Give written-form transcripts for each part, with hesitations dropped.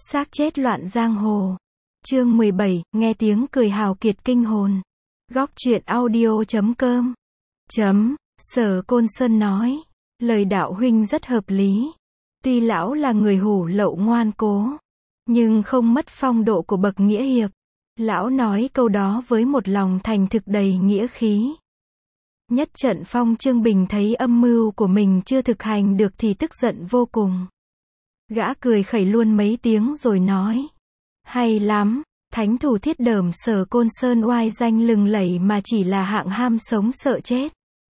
Xác chết loạn giang hồ. Chương 17, nghe tiếng cười hào kiệt kinh hồn. Góc truyện audio.com. Sở Côn Sơn nói, lời đạo huynh rất hợp lý. Tuy lão là người hủ lậu ngoan cố, nhưng không mất phong độ của bậc nghĩa hiệp. Lão nói câu đó với một lòng thành thực đầy nghĩa khí. Nhất Trận Phong Trương Bình thấy âm mưu của mình chưa thực hành được thì tức giận vô cùng. Gã cười khẩy luôn mấy tiếng rồi nói, hay lắm, thánh thủ thiết đởm Sở Côn Sơn oai danh lừng lẫy mà chỉ là hạng ham sống sợ chết.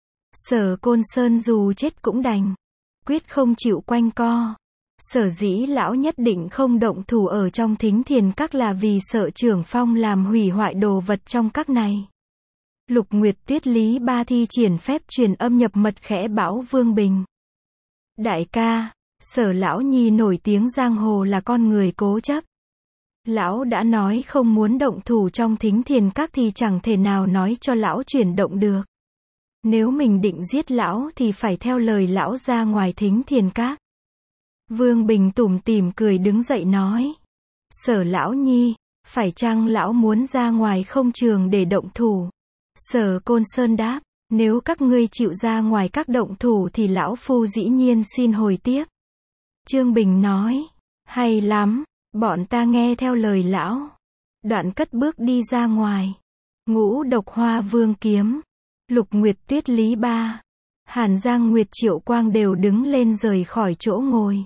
Sở Côn Sơn dù chết cũng đành, quyết không chịu quanh co. Sở dĩ lão nhất định không động thủ ở trong Thính Thiền Các là vì sợ trưởng phong làm hủy hoại đồ vật trong các này. Lục Nguyệt Tuyết Lý Ba thi triển phép truyền âm nhập mật khẽ bảo Vương Bình. Đại ca, Sở lão nhi nổi tiếng giang hồ là con người cố chấp. Lão đã nói không muốn động thủ trong Thính Thiền Các thì chẳng thể nào nói cho lão chuyển động được. Nếu mình định giết lão thì phải theo lời lão ra ngoài Thính Thiền Các. Vương Bình tủm tỉm cười đứng dậy nói, Sở lão nhi, phải chăng lão muốn ra ngoài không trường để động thủ? Sở Côn Sơn đáp, nếu các ngươi chịu ra ngoài các động thủ thì lão phu dĩ nhiên xin hồi tiếp. Trương Bình nói, hay lắm, bọn ta nghe theo lời lão. Đoạn cất bước đi ra ngoài. Ngũ Độc Hoa Vương Kiếm, Lục Nguyệt Tuyết Lý Ba, Hàn Giang Nguyệt Triệu Quang đều đứng lên rời khỏi chỗ ngồi.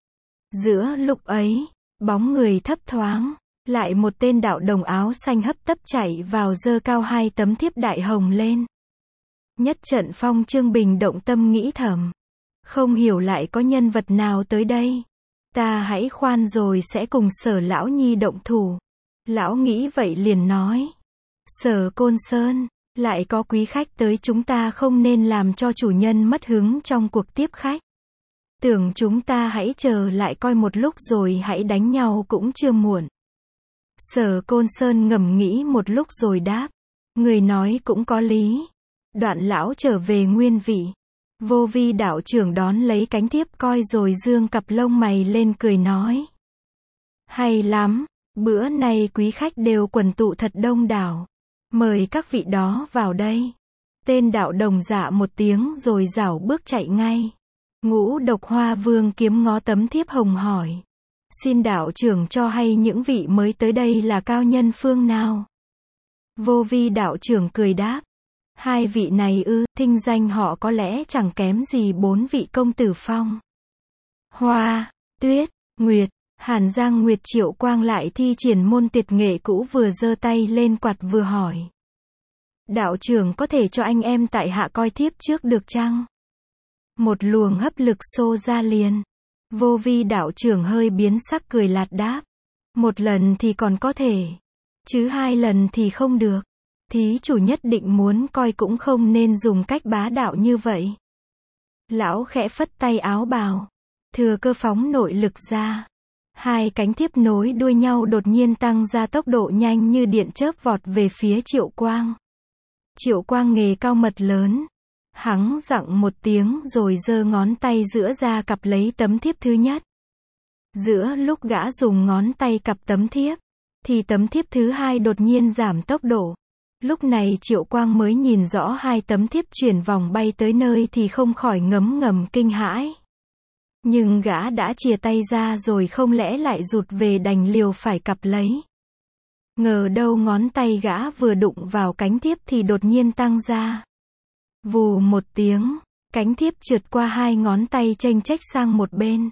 Giữa lúc ấy, bóng người thấp thoáng, lại một tên đạo đồng áo xanh hấp tấp chạy vào giơ cao hai tấm thiếp đại hồng lên. Nhất Trận Phong Trương Bình động tâm nghĩ thầm, không hiểu lại có nhân vật nào tới đây. Ta hãy khoan rồi sẽ cùng Sở lão nhi động thủ. Lão nghĩ vậy liền nói, Sở Côn Sơn, lại có quý khách tới, chúng ta không nên làm cho chủ nhân mất hứng trong cuộc tiếp khách. Tưởng chúng ta hãy chờ lại coi một lúc rồi hãy đánh nhau cũng chưa muộn. Sở Côn Sơn ngẫm nghĩ một lúc rồi đáp, người nói cũng có lý. Đoạn lão trở về nguyên vị. Vô Vi đạo trưởng đón lấy cánh thiếp coi rồi dương cặp lông mày lên cười nói, hay lắm, bữa nay quý khách đều quần tụ thật đông đảo. Mời các vị đó vào đây. Tên đạo đồng dạ một tiếng rồi rảo bước chạy ngay. Ngũ Độc Hoa Vương Kiếm ngó tấm thiếp hồng hỏi, xin đạo trưởng cho hay những vị mới tới đây là cao nhân phương nào? Vô Vi đạo trưởng cười đáp, hai vị này ư, thinh danh họ có lẽ chẳng kém gì bốn vị công tử Phong, Hoa, Tuyết, Nguyệt. Hàn Giang Nguyệt Triệu Quang lại thi triển môn tuyệt nghệ cũ, vừa giơ tay lên quạt vừa hỏi, đạo trưởng có thể cho anh em tại hạ coi thiếp trước được chăng? Một luồng hấp lực xô ra liền. Vô Vi đạo trưởng hơi biến sắc cười lạt đáp, một lần thì còn có thể, chứ hai lần thì không được. Thí chủ nhất định muốn coi cũng không nên dùng cách bá đạo như vậy. Lão khẽ phất tay áo bào, thừa cơ phóng nội lực ra. Hai cánh thiếp nối đuôi nhau đột nhiên tăng ra tốc độ nhanh như điện chớp vọt về phía Triệu Quang. Triệu Quang nghề cao mật lớn. Hắn giọng một tiếng rồi giơ ngón tay giữa ra cặp lấy tấm thiếp thứ nhất. Giữa lúc gã dùng ngón tay cặp tấm thiếp, thì tấm thiếp thứ hai đột nhiên giảm tốc độ. Lúc này Triệu Quang mới nhìn rõ hai tấm thiếp chuyển vòng bay tới nơi thì không khỏi ngấm ngầm kinh hãi. Nhưng gã đã chìa tay ra rồi không lẽ lại rụt về, đành liều phải cặp lấy. Ngờ đâu ngón tay gã vừa đụng vào cánh thiếp thì đột nhiên tăng ra. Vù một tiếng, cánh thiếp trượt qua hai ngón tay chênh chách sang một bên.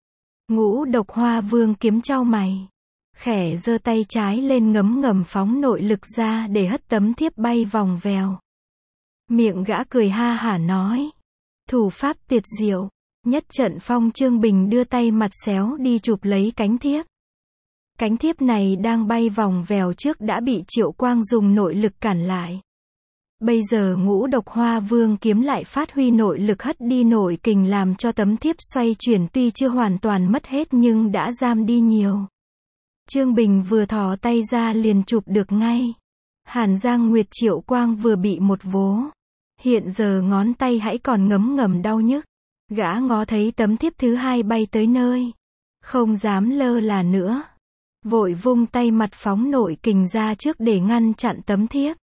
Ngũ Độc Hoa Vương Kiếm chau mày, khẽ giơ tay trái lên ngấm ngầm phóng nội lực ra để hất tấm thiếp bay vòng vèo. Miệng gã cười ha hả nói, thủ pháp tuyệt diệu. Nhất Trận Phong Trương Bình đưa tay mặt xéo đi chụp lấy cánh thiếp. Cánh thiếp này đang bay vòng vèo trước đã bị Triệu Quang dùng nội lực cản lại. Bây giờ Ngũ Độc Hoa Vương Kiếm lại phát huy nội lực hất đi nội kình làm cho tấm thiếp xoay chuyển, tuy chưa hoàn toàn mất hết nhưng đã giam đi nhiều. Trương Bình vừa thò tay ra liền chụp được ngay. Hàn Giang Nguyệt Triệu Quang vừa bị một vố. Hiện giờ ngón tay hãy còn ngấm ngầm đau nhức. Gã ngó thấy tấm thiếp thứ hai bay tới nơi. Không dám lơ là nữa. Vội vung tay mặt phóng nội kình ra trước để ngăn chặn tấm thiếp.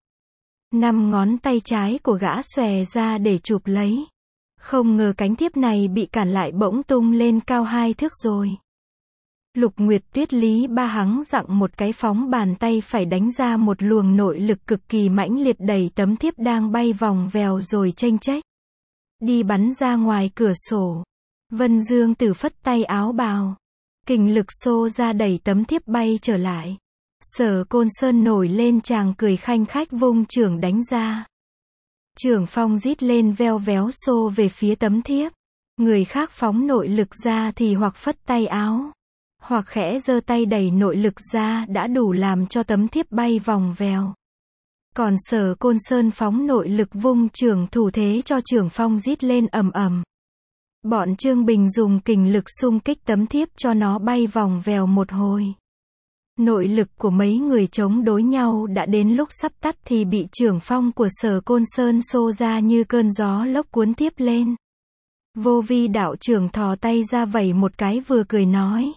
5 ngón tay trái của gã xòe ra để chụp lấy. Không ngờ cánh thiếp này bị cản lại bỗng tung lên cao 2 thước rồi. Lục Nguyệt Tuyết Lý Ba hắng giọng một cái phóng bàn tay phải đánh ra một luồng nội lực cực kỳ mãnh liệt đẩy tấm thiếp đang bay vòng vèo rồi chênh chếch đi bắn ra ngoài cửa sổ. Vân Dương Tử phất tay áo bào. Kình lực xô ra đẩy tấm thiếp bay trở lại. Sở Côn Sơn nổi lên chàng cười khanh khách vung chưởng đánh ra. Chưởng phong rít lên veo véo xô về phía tấm thiếp. Người khác phóng nội lực ra thì hoặc phất tay áo, hoặc khẽ giơ tay đẩy nội lực ra đã đủ làm cho tấm thiếp bay vòng vèo. Còn Sở Côn Sơn phóng nội lực vung chưởng thủ thế cho chưởng phong rít lên ầm ầm. Bọn Trương Bình dùng kình lực xung kích tấm thiếp cho nó bay vòng vèo một hồi. Nội lực của mấy người chống đối nhau đã đến lúc sắp tắt thì bị chưởng phong của Sở Côn Sơn xô ra như cơn gió lốc cuốn tiếp lên. Vô Vi đạo trưởng thò tay ra vẩy một cái vừa cười nói.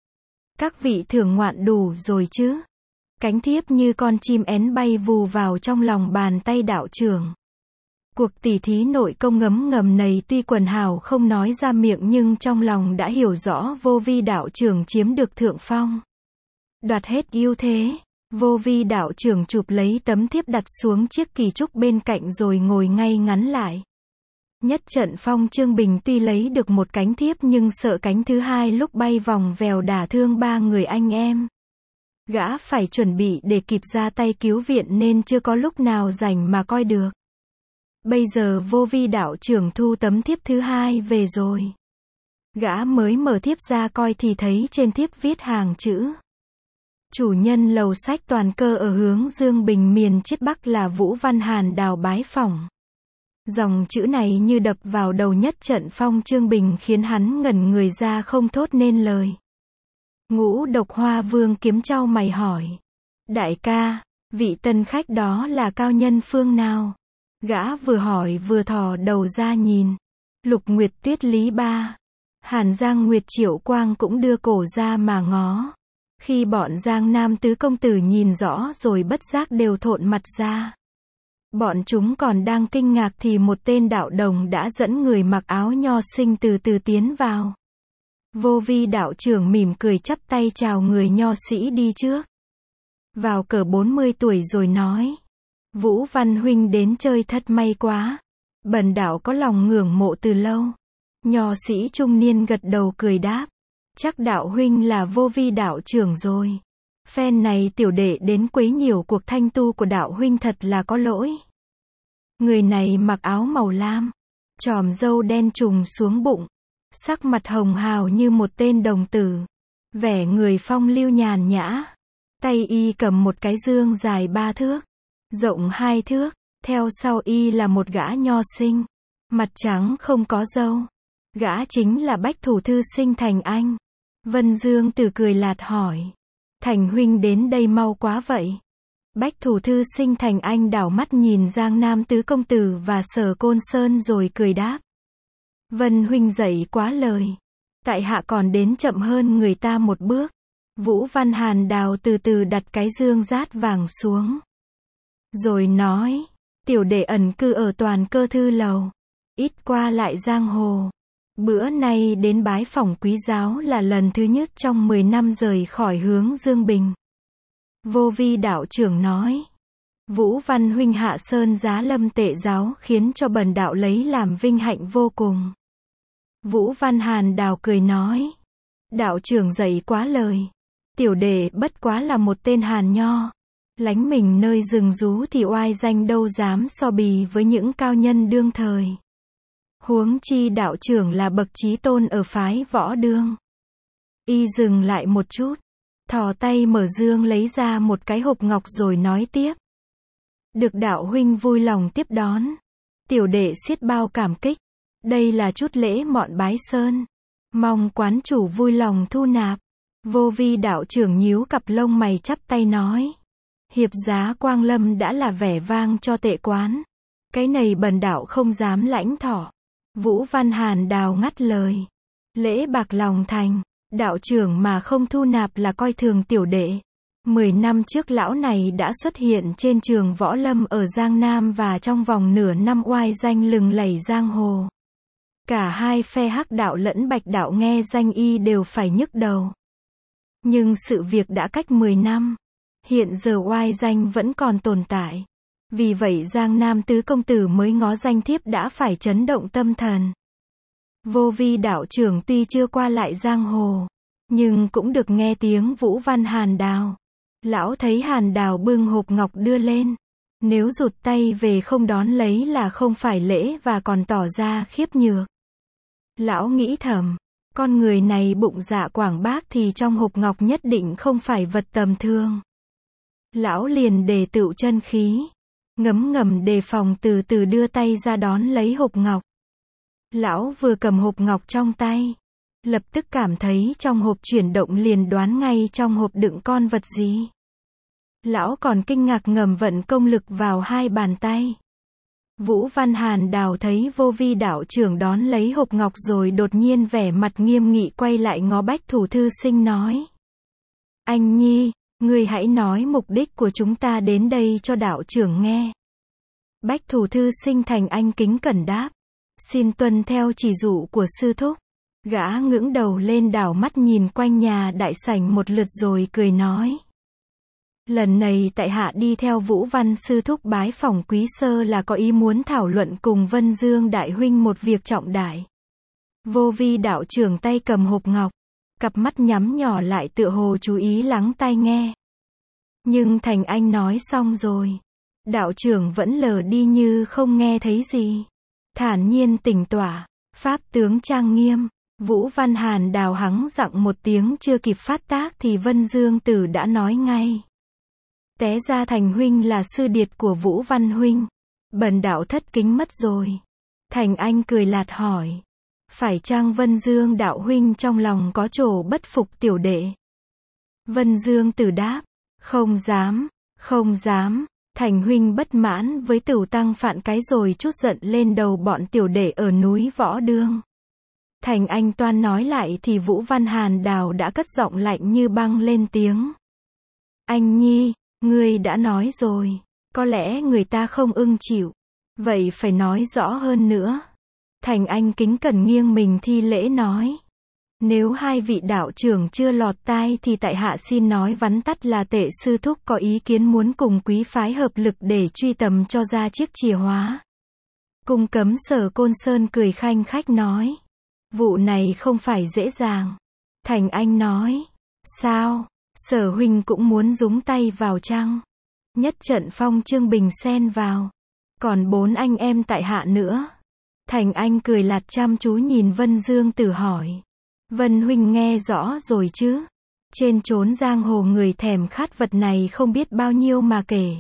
Các vị thưởng ngoạn đủ rồi chứ? Cánh thiếp như con chim én bay vù vào trong lòng bàn tay đạo trưởng. Cuộc tỉ thí nội công ngấm ngầm này tuy quần hào không nói ra miệng nhưng trong lòng đã hiểu rõ Vô Vi đạo trưởng chiếm được thượng phong. Đoạt hết ưu thế, Vô Vi đạo trưởng chụp lấy tấm thiếp đặt xuống chiếc kỳ trúc bên cạnh rồi ngồi ngay ngắn lại. Nhất trận phong Trương Bình tuy lấy được một cánh thiếp nhưng sợ cánh thứ hai lúc bay vòng vèo đả thương 3 người anh em. Gã phải chuẩn bị để kịp ra tay cứu viện nên chưa có lúc nào rảnh mà coi được. Bây giờ Vô Vi đạo trưởng thu tấm thiếp thứ hai về rồi. Gã mới mở thiếp ra coi thì thấy trên thiếp viết hàng chữ. Chủ nhân lầu sách Toàn Cơ ở hướng Dương Bình miền Chiết Bắc là Vũ Văn Hàn Đào bái phỏng. Dòng chữ này như đập vào đầu nhất trận phong Trương Bình khiến hắn ngẩn người ra không thốt nên lời. Ngũ Độc Hoa Vương kiếm chau mày hỏi. Đại ca, vị tân khách đó là cao nhân phương nào? Gã vừa hỏi vừa thò đầu ra nhìn. Lục Nguyệt Tuyết Lý Ba. Hàn Giang Nguyệt Triệu Quang cũng đưa cổ ra mà ngó. Khi bọn Giang Nam tứ công tử nhìn rõ rồi bất giác đều thộn mặt ra. Bọn chúng còn đang kinh ngạc thì một tên đạo đồng đã dẫn người mặc áo nho sinh từ từ tiến vào. Vô Vi đạo trưởng mỉm cười chắp tay chào người nho sĩ đi trước. Vào cỡ 40 tuổi rồi nói. Vũ Văn huynh đến chơi thật may quá. Bần đạo có lòng ngưỡng mộ từ lâu. Nho sĩ trung niên gật đầu cười đáp. Chắc đạo huynh là Vô Vi đạo trưởng rồi. Phen này tiểu đệ đến quấy nhiễu cuộc thanh tu của đạo huynh thật là có lỗi. Người này mặc áo màu lam, chòm râu đen trùng xuống bụng, sắc mặt hồng hào như một tên đồng tử, vẻ người phong lưu nhàn nhã. Tay y cầm một cái dương dài 3 thước, rộng 2 thước, theo sau y là một gã nho sinh, mặt trắng không có râu. Gã chính là Bách Thủ Thư Sinh Thành Anh. Vân Dương Tử cười lạt hỏi. Thành huynh đến đây mau quá vậy. Bách Thủ Thư Sinh Thành Anh đảo mắt nhìn Giang Nam tứ công tử và Sở Côn Sơn rồi cười đáp. Vân huynh dậy quá lời. Tại hạ còn đến chậm hơn người ta một bước. Vũ Văn Hàn Đào từ từ đặt cái dương rát vàng xuống. Rồi nói, tiểu đệ ẩn cư ở Toàn Cơ thư lầu. Ít qua lại giang hồ. Bữa nay đến bái phỏng quý giáo là lần thứ nhất trong 10 năm rời khỏi hướng Dương Bình. Vô Vi đạo trưởng nói. Vũ Văn huynh hạ sơn giá lâm tệ giáo khiến cho bần đạo lấy làm vinh hạnh vô cùng. Vũ Văn Hàn Đào cười nói. Đạo trưởng dạy quá lời. Tiểu đệ bất quá là một tên hàn nho. Lánh mình nơi rừng rú thì oai danh đâu dám so bì với những cao nhân đương thời. Huống chi đạo trưởng là bậc chí tôn ở phái Võ Đương. Y dừng lại một chút. Thò tay mở dương lấy ra một cái hộp ngọc rồi nói tiếp. Được đạo huynh vui lòng tiếp đón. Tiểu đệ xiết bao cảm kích. Đây là chút lễ mọn bái sơn. Mong quán chủ vui lòng thu nạp. Vô Vi đạo trưởng nhíu cặp lông mày chắp tay nói. Hiệp giá Quang Lâm đã là vẻ vang cho tệ quán. Cái này bần đạo không dám lãnh thọ. Vũ Văn Hàn Đào ngắt lời. Lễ bạc lòng thành. Đạo trưởng mà không thu nạp là coi thường tiểu đệ. 10 năm trước lão này đã xuất hiện trên trường võ lâm ở Giang Nam và trong vòng nửa năm oai danh lừng lẫy giang hồ. Cả hai phe Hắc đạo lẫn Bạch đạo nghe danh y đều phải nhức đầu. Nhưng sự việc đã cách 10 năm. Hiện giờ oai danh vẫn còn tồn tại. Vì vậy Giang Nam tứ công tử mới ngó danh thiếp đã phải chấn động tâm thần. Vô Vi đạo trưởng tuy chưa qua lại giang hồ, nhưng cũng được nghe tiếng Vũ Văn Hàn Đào. Lão thấy Hàn Đào bưng hộp ngọc đưa lên. Nếu rụt tay về không đón lấy là không phải lễ và còn tỏ ra khiếp nhược. Lão nghĩ thầm, con người này bụng dạ quảng bác thì trong hộp ngọc nhất định không phải vật tầm thường. Lão liền đề tựu chân khí, ngấm ngầm đề phòng từ từ đưa tay ra đón lấy hộp ngọc. Lão vừa cầm hộp ngọc trong tay, lập tức cảm thấy trong hộp chuyển động liền đoán ngay trong hộp đựng con vật gì. Lão còn kinh ngạc ngầm vận công lực vào hai bàn tay. Vũ Văn Hàn Đào thấy Vô Vi đạo trưởng đón lấy hộp ngọc rồi đột nhiên vẻ mặt nghiêm nghị quay lại ngó Bách Thủ Thư Sinh nói. Anh Nhi, ngươi hãy nói mục đích của chúng ta đến đây cho đạo trưởng nghe. Bách Thủ Thư Sinh thành anh kính cẩn đáp. Xin tuân theo chỉ dụ của sư thúc. Gã ngưỡng đầu lên đảo mắt nhìn quanh nhà đại sảnh một lượt rồi cười nói. Lần này tại hạ đi theo Vũ Văn sư thúc bái phỏng quý sơ là có ý muốn thảo luận cùng Vân Dương đại huynh một việc trọng đại. Vô Vi đạo trưởng tay cầm hộp ngọc, cặp mắt nhắm nhỏ lại tựa hồ chú ý lắng tai nghe. Nhưng Thành Anh nói xong rồi, đạo trưởng vẫn lờ đi như không nghe thấy gì. Thản nhiên tỉnh tỏa, pháp tướng trang nghiêm. Vũ Văn Hàn Đào hắng giọng một tiếng chưa kịp phát tác thì Vân Dương Tử đã nói ngay. Té ra Thành huynh là sư điệt của Vũ Văn huynh. Bần đạo thất kính mất rồi. Thành Anh cười lạt hỏi. Phải chăng Vân Dương đạo huynh trong lòng có chỗ bất phục tiểu đệ? Vân Dương Tử đáp. Không dám, không dám. Thành huynh bất mãn với Tửu tăng phạn cái rồi chút giận lên đầu bọn tiểu đệ ở núi Võ Đương. Thành Anh toan nói lại thì Vũ Văn Hàn Đào đã cất giọng lạnh như băng lên tiếng. Anh Nhi, ngươi đã nói rồi, có lẽ người ta không ưng chịu, vậy phải nói rõ hơn nữa. Thành Anh kính cẩn nghiêng mình thi lễ nói. Nếu hai vị đạo trưởng chưa lọt tai thì tại hạ xin nói vắn tắt là Tệ sư thúc có ý kiến muốn cùng quý phái hợp lực để truy tầm cho ra chiếc chìa khóa. Cung Cấm Sở Côn Sơn cười khanh khách nói. Vụ này không phải dễ dàng. Thành Anh nói. Sao, Sở huynh cũng muốn dúng tay vào chăng? Nhất trận Phong Trương Bình xen vào. Còn 4 anh em tại hạ nữa. Thành Anh cười lạt chăm chú nhìn Vân Dương Tử hỏi. Vân huynh nghe rõ rồi chứ? Trên chốn giang hồ người thèm khát vật này không biết bao nhiêu mà kể.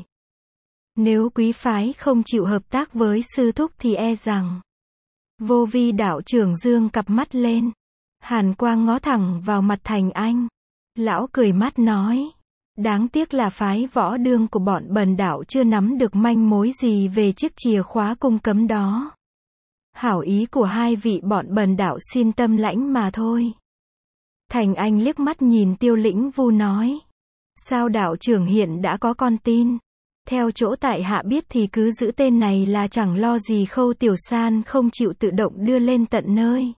Nếu quý phái không chịu hợp tác với sư thúc thì e rằng. Vô Vi đạo trưởng dương cặp mắt lên. Hàn quang ngó thẳng vào mặt Thành Anh. Lão cười mắt nói. Đáng tiếc là phái Võ Đương của bọn bần đạo chưa nắm được manh mối gì về chiếc chìa khóa cung cấm đó. Hảo ý của hai vị bọn bần đạo xin tâm lãnh mà thôi. Thành Anh liếc mắt nhìn Tiêu Lĩnh Vu nói. Sao đạo trưởng hiện đã có con tin? Theo chỗ tại hạ biết thì cứ giữ tên này là chẳng lo gì Khâu Tiểu San không chịu tự động đưa lên tận nơi.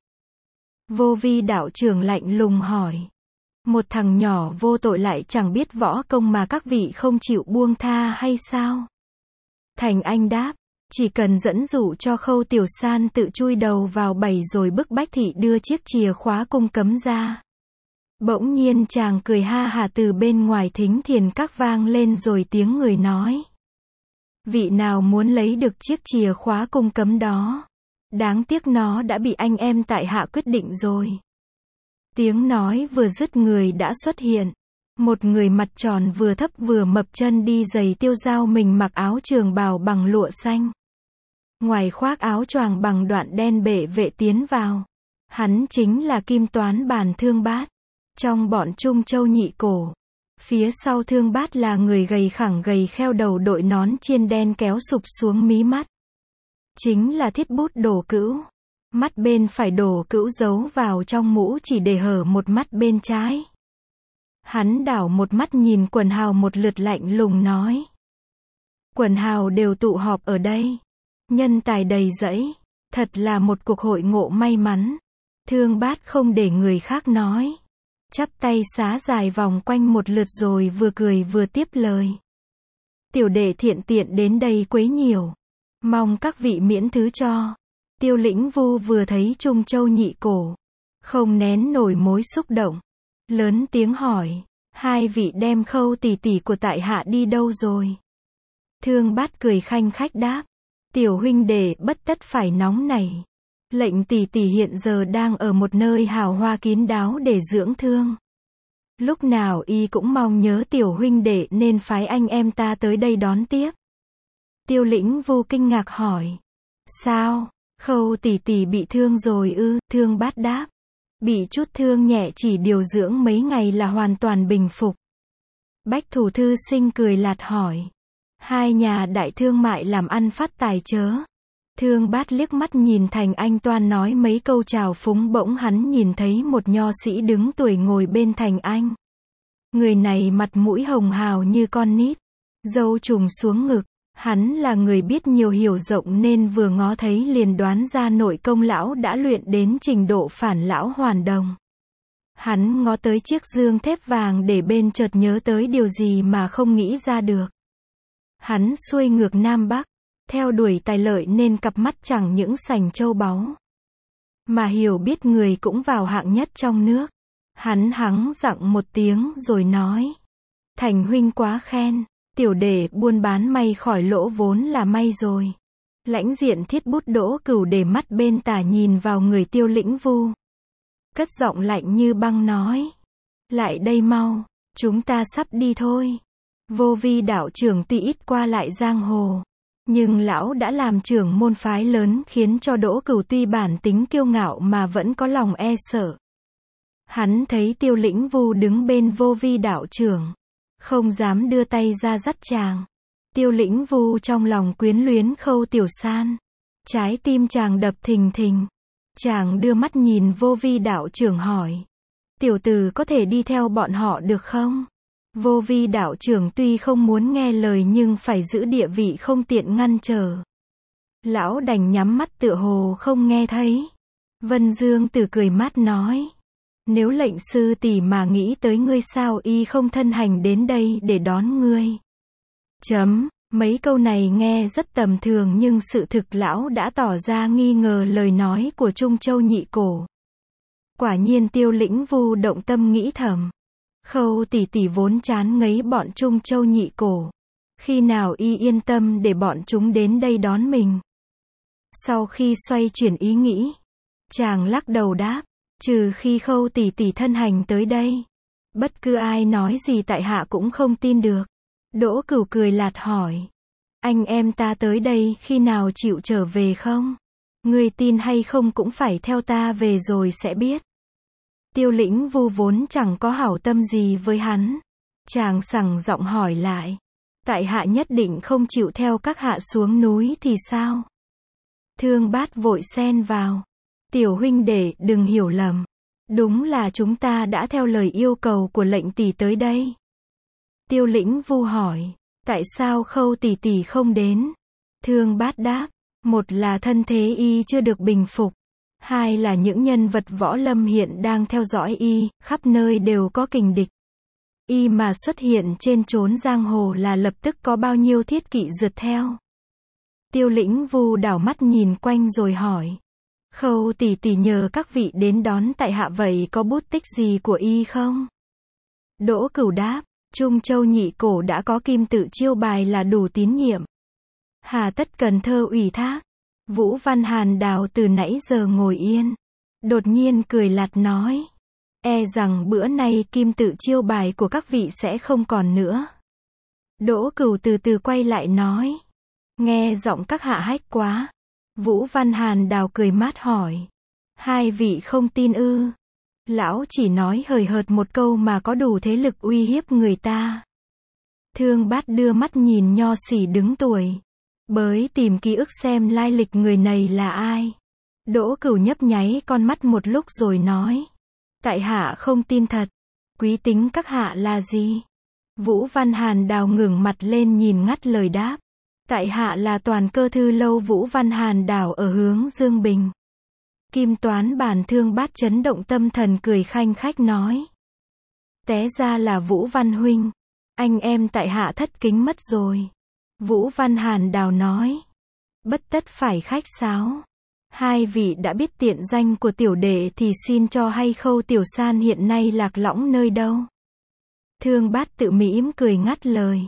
Vô Vi đạo trưởng lạnh lùng hỏi. Một thằng nhỏ vô tội lại chẳng biết võ công mà các vị không chịu buông tha hay sao? Thành Anh đáp. Chỉ cần dẫn dụ cho Khâu Tiểu San tự chui đầu vào bẫy rồi bức bách thị đưa chiếc chìa khóa cung cấm ra. Bỗng nhiên chàng cười ha hà từ bên ngoài thính thiền các vang lên rồi tiếng người nói. Vị nào muốn lấy được chiếc chìa khóa cung cấm đó? Đáng tiếc nó đã bị anh em tại hạ quyết định rồi. Tiếng nói vừa dứt người đã xuất hiện. Một người mặt tròn vừa thấp vừa mập chân đi giày tiêu dao mình mặc áo trường bào bằng lụa xanh. Ngoài khoác áo choàng bằng đoạn đen bệ vệ tiến vào. Hắn chính là Kim Toán Bàn Thương Bát. Trong bọn Trung Châu nhị cổ. Phía sau Thương Bát là người gầy khẳng gầy kheo đầu đội nón chiên đen kéo sụp xuống mí mắt. Chính là Thiết Bút Đổ Cữu. Mắt bên phải Đổ Cữu giấu vào trong mũ chỉ để hở một mắt bên trái. Hắn đảo một mắt nhìn quần hào một lượt lạnh lùng nói. Quần hào đều tụ họp ở đây. Nhân tài đầy dẫy. Thật là một cuộc hội ngộ may mắn. Thương Bát không để người khác nói. Chắp tay xá dài vòng quanh một lượt rồi vừa cười vừa tiếp lời. Tiểu đệ thiện tiện đến đây quấy nhiễu. Mong các vị miễn thứ cho. Tiêu Lĩnh Vu vừa thấy Trung Châu Nhị Cổ. Không nén nổi mối xúc động. Lớn tiếng hỏi. Hai vị đem Khâu tỷ tỷ của tại hạ đi đâu rồi? Thương Bát cười khanh khách đáp. Tiểu huynh đệ bất tất phải nóng nảy. Lệnh tỷ tỷ hiện giờ đang ở một nơi hào hoa kín đáo để dưỡng thương. Lúc nào y cũng mong nhớ tiểu huynh đệ nên phái anh em ta tới đây đón tiếp. Tiêu Lĩnh Vu kinh ngạc hỏi. Sao? Khâu tỷ tỷ bị thương rồi ư? Thương Bát đáp. Bị chút thương nhẹ chỉ điều dưỡng mấy ngày là hoàn toàn bình phục. Bách Thủ thư sinh cười lạt hỏi. Hai nhà đại thương mại làm ăn phát tài chớ. Thương Bát liếc mắt nhìn Thành Anh toan nói mấy câu chào phúng, bỗng hắn nhìn thấy một nho sĩ đứng tuổi ngồi bên Thành Anh. Người này mặt mũi hồng hào như con nít, râu trùm xuống ngực. Hắn là người biết nhiều hiểu rộng nên vừa ngó thấy liền đoán ra nội công lão đã luyện đến trình độ phản lão hoàn đồng. Hắn ngó tới chiếc dương thép vàng để bên chợt nhớ tới điều gì mà không nghĩ ra được. Hắn xuôi ngược Nam Bắc, theo đuổi tài lợi nên cặp mắt chẳng những sành châu báu, mà hiểu biết người cũng vào hạng nhất trong nước. Hắn hắng giọng một tiếng rồi nói. Thành huynh quá khen. Tiểu đệ buôn bán may khỏi lỗ vốn là may rồi. Lãnh diện thiết bút Đỗ Cửu để mắt bên tả nhìn vào người Tiêu Lĩnh Vu. Cất giọng lạnh như băng nói. Lại đây mau, chúng ta sắp đi thôi. Vô Vi đạo trưởng tuy ít qua lại giang hồ, nhưng lão đã làm trưởng môn phái lớn khiến cho Đỗ Cửu tuy bản tính kiêu ngạo mà vẫn có lòng e sợ. Hắn thấy Tiêu Lĩnh Vu đứng bên Vô Vi đạo trưởng, không dám đưa tay ra dắt chàng. Tiêu Lĩnh Vu trong lòng quyến luyến Khâu Tiểu San. Trái tim chàng đập thình thình. Chàng đưa mắt nhìn Vô Vi đạo trưởng hỏi. Tiểu tử có thể đi theo bọn họ được không? Vô Vi đạo trưởng tuy không muốn nghe lời nhưng phải giữ địa vị không tiện ngăn trở. Lão đành nhắm mắt tựa hồ không nghe thấy. Vân Dương Tử cười mát nói. Nếu lệnh sư tỷ mà nghĩ tới ngươi sao y không thân hành đến đây để đón ngươi. Mấy câu này nghe rất tầm thường nhưng sự thực lão đã tỏ ra nghi ngờ lời nói của Trung Châu Nhị Cổ. Quả nhiên Tiêu Lĩnh Vu động tâm nghĩ thầm. Khâu tỷ tỷ vốn chán ngấy bọn Trung Châu Nhị Cổ. Khi nào y yên tâm để bọn chúng đến đây đón mình? Sau khi xoay chuyển ý nghĩ, chàng lắc đầu đáp. Trừ khi Khâu tỷ tỷ thân hành tới đây. Bất cứ ai nói gì tại hạ cũng không tin được. Đỗ Cửu cười lạt hỏi. Anh em ta tới đây khi nào chịu trở về không? Ngươi tin hay không cũng phải theo ta về rồi sẽ biết. Tiêu Lĩnh Vu vốn chẳng có hảo tâm gì với hắn. Chàng sẳng giọng hỏi lại. Tại hạ nhất định không chịu theo các hạ xuống núi thì sao? Thương Bát vội xen vào. Tiểu huynh đệ đừng hiểu lầm. Đúng là chúng ta đã theo lời yêu cầu của lệnh tỷ tới đây. Tiêu Lĩnh Vu hỏi. Tại sao Khâu tỷ tỷ không đến? Thương Bát đáp. Một là thân thế y chưa được bình phục. Hai là những nhân vật võ lâm hiện đang theo dõi y, khắp nơi đều có kình địch. Y mà xuất hiện trên chốn giang hồ là lập tức có bao nhiêu thiết kỵ rượt theo. Tiêu Lĩnh Vu đảo mắt nhìn quanh rồi hỏi. Khâu tỷ tỷ nhờ các vị đến đón tại hạ vậy có bút tích gì của y không? Đỗ Cửu đáp. Trung Châu Nhị Cổ đã có kim tự chiêu bài là đủ tín nhiệm. Hà tất cần thơ ủy thác. Vũ Văn Hàn Đào từ nãy giờ ngồi yên. Đột nhiên cười lạt nói. E rằng bữa nay kim tự chiêu bài của các vị sẽ không còn nữa. Đỗ Cửu từ từ quay lại nói. Nghe giọng các hạ hách quá. Vũ Văn Hàn Đào cười mát hỏi. Hai vị không tin ư? Lão chỉ nói hời hợt một câu mà có đủ thế lực uy hiếp người ta. Thương Bát đưa mắt nhìn nho sĩ đứng tuổi. Bới tìm ký ức xem lai lịch người này là ai. Đỗ Cửu nhấp nháy con mắt một lúc rồi nói. Tại hạ không tin thật. Quý tính các hạ là gì? Vũ Văn Hàn Đào ngẩng mặt lên nhìn ngắt lời đáp. Tại hạ là Toàn Cơ Thư Lâu Vũ Văn Hàn Đào ở hướng Dương Bình. Kim Toán Bản Thương Bát chấn động tâm thần cười khanh khách nói. Té ra là Vũ Văn huynh. Anh em tại hạ thất kính mất rồi. Vũ Văn Hàn Đào nói. Bất tất phải khách sáo. Hai vị đã biết tiện danh của tiểu đệ thì xin cho hay Khâu Tiểu San hiện nay lạc lõng nơi đâu. Thương Bát tự mỉm cười ngắt lời.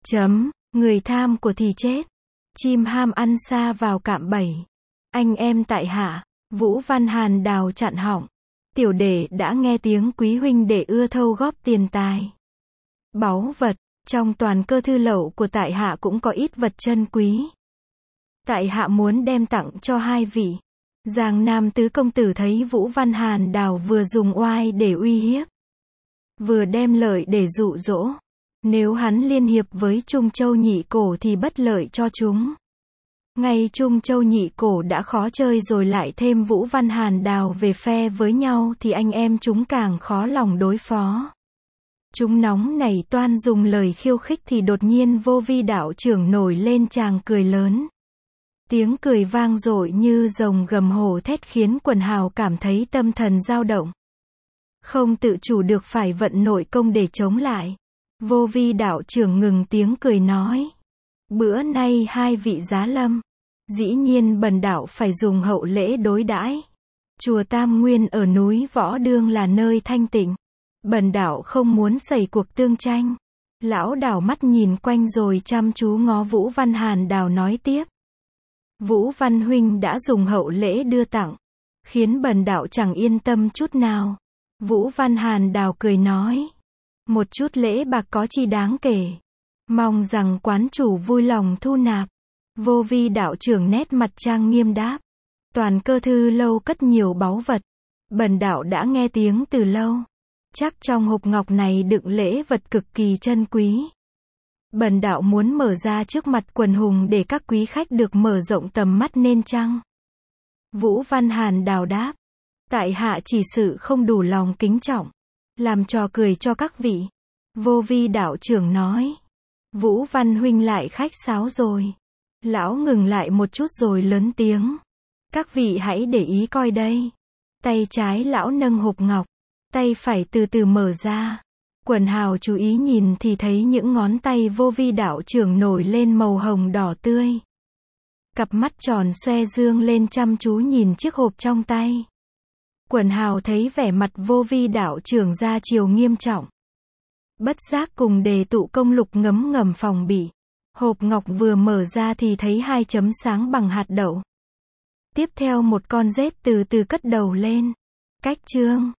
Người tham của thì chết. Chim ham ăn xa vào cạm bẫy. Anh em tại hạ. Vũ Văn Hàn Đào chặn họng. Tiểu đệ đã nghe tiếng quý huynh đệ ưa thâu góp tiền tài. Báu vật, trong Toàn Cơ Thư Lậu của tại hạ cũng có ít vật chân quý. Tại hạ muốn đem tặng cho hai vị. Giang Nam tứ công tử thấy Vũ Văn Hàn Đào vừa dùng oai để uy hiếp, vừa đem lợi để dụ dỗ. Nếu hắn liên hiệp với Trung Châu Nhị Cổ thì bất lợi cho chúng. Ngay Trung Châu Nhị Cổ đã khó chơi rồi lại thêm Vũ Văn Hàn Đào về phe với nhau thì anh em chúng càng khó lòng đối phó. Chúng nóng nảy toan dùng lời khiêu khích thì đột nhiên Vô Vi đạo trưởng nổi lên tràng cười lớn. Tiếng cười vang dội như rồng gầm hổ thét khiến quần hào cảm thấy tâm thần dao động. Không tự chủ được phải vận nội công để chống lại. Vô Vi đạo trưởng ngừng tiếng cười nói. Bữa nay hai vị giá lâm. Dĩ nhiên bần đạo phải dùng hậu lễ đối đãi. Chùa Tam Nguyên ở núi Võ Đương là nơi thanh tịnh. Bần đạo không muốn xảy cuộc tương tranh. Lão đảo mắt nhìn quanh rồi chăm chú ngó Vũ Văn Hàn Đào nói tiếp. Vũ Văn huynh đã dùng hậu lễ đưa tặng, khiến bần đạo chẳng yên tâm chút nào. Vũ Văn Hàn Đào cười nói. Một chút lễ bạc có chi đáng kể. Mong rằng quán chủ vui lòng thu nạp. Vô Vi đạo trưởng nét mặt trang nghiêm đáp. Toàn Cơ Thư Lâu cất nhiều báu vật. Bần đạo đã nghe tiếng từ lâu. Chắc trong hộp ngọc này đựng lễ vật cực kỳ chân quý. Bần đạo muốn mở ra trước mặt quần hùng để các quý khách được mở rộng tầm mắt nên chăng? Vũ Văn Hàn Đào đáp. Tại hạ chỉ sự không đủ lòng kính trọng. Làm trò cười cho các vị. Vô Vi đạo trưởng nói. Vũ Văn huynh lại khách sáo rồi. Lão ngừng lại một chút rồi lớn tiếng. Các vị hãy để ý coi đây. Tay trái lão nâng hộp ngọc. Tay phải từ từ mở ra. Quần hào chú ý nhìn thì thấy những ngón tay Vô Vi đạo trưởng nổi lên màu hồng đỏ tươi. Cặp mắt tròn xoe dương lên chăm chú nhìn chiếc hộp trong tay. Quần hào thấy vẻ mặt Vô Vi đạo trưởng ra chiều nghiêm trọng. Bất giác cùng đề tụ công lục ngấm ngầm phòng bị. Hộp ngọc vừa mở ra thì thấy hai chấm sáng bằng hạt đậu. Tiếp theo một con rết từ từ cất đầu lên. Cách chương